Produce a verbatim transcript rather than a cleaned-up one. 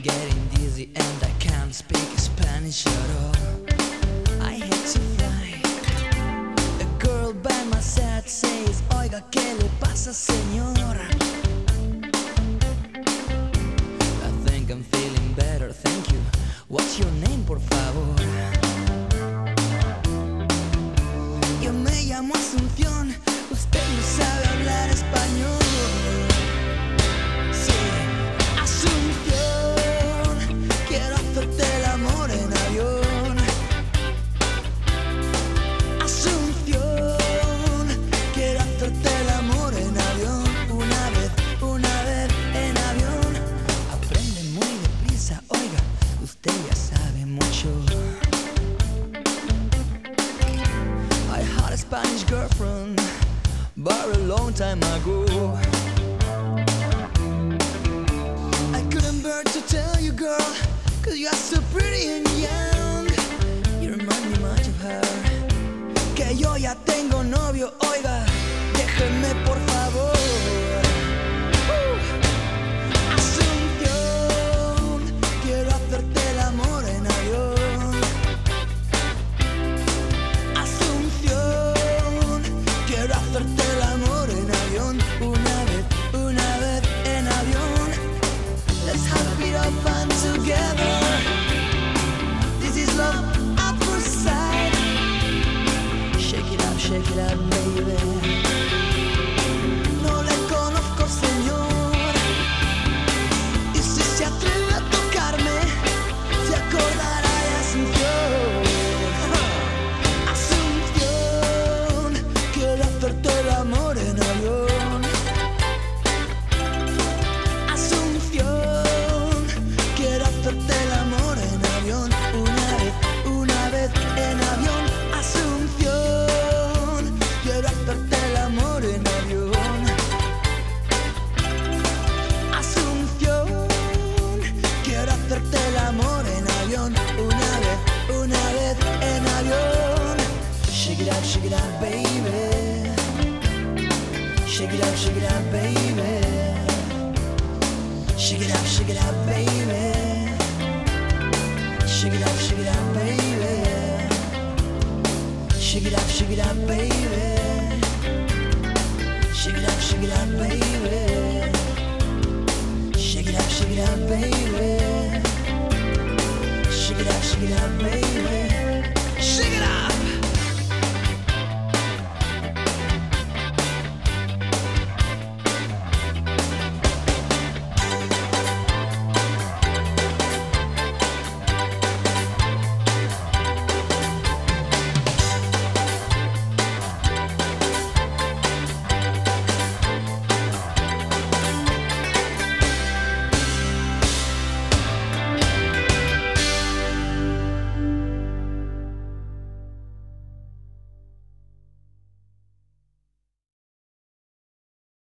getting dizzy and I can't speak Spanish at all. I had to fly. A girl by my side says, oiga, ¿qué le pasa, señora? I think I'm feeling better, thank you. What's your name, por favor? Yo me llamo Asunción, usted no sabe hablar español. Sí, Asunción, quiero hacerte el amor en avión. Asunción, quiero hacerte el amor en avión. Una vez, una vez en avión. Aprende muy deprisa, oiga, usted ya sabe mucho. I had a Spanish girlfriend, but a long time ago. I couldn't bear to tell you, girl, cause you are so pretty and young. You remind me much of her. Que yo ya tengo novio, oiga, déjeme por favor. Uh. Asunción, quiero hacerte el amor en avión. Asunción, quiero hacerte el amor en avión. Una vez, una vez en avión. Let's have it up and together. This is love at first sight. Shake it up, shake it up, baby. No le conozco, señor. Y si se atreve a tocarme, se acordará de Asunción. Asunción, quiero hacerte el amor en avión. Asunción, quiero hacerte el amor en avión. Una vez, una vez en avión. Asunción, quiero hacerte el amor en avión. Asunción, quiero hacerte el amor en avión. Una vez, una vez en avión. Shake it up, shake it up, baby. Shake it up, shake it up, baby. Shake it up, shake it up, baby. Shake it up, shake it up, baby. Shake it up, shake it up, baby. Shake it up, shake it up, baby. Shake it up, shake it up, baby. Shake it up, shake it up, baby.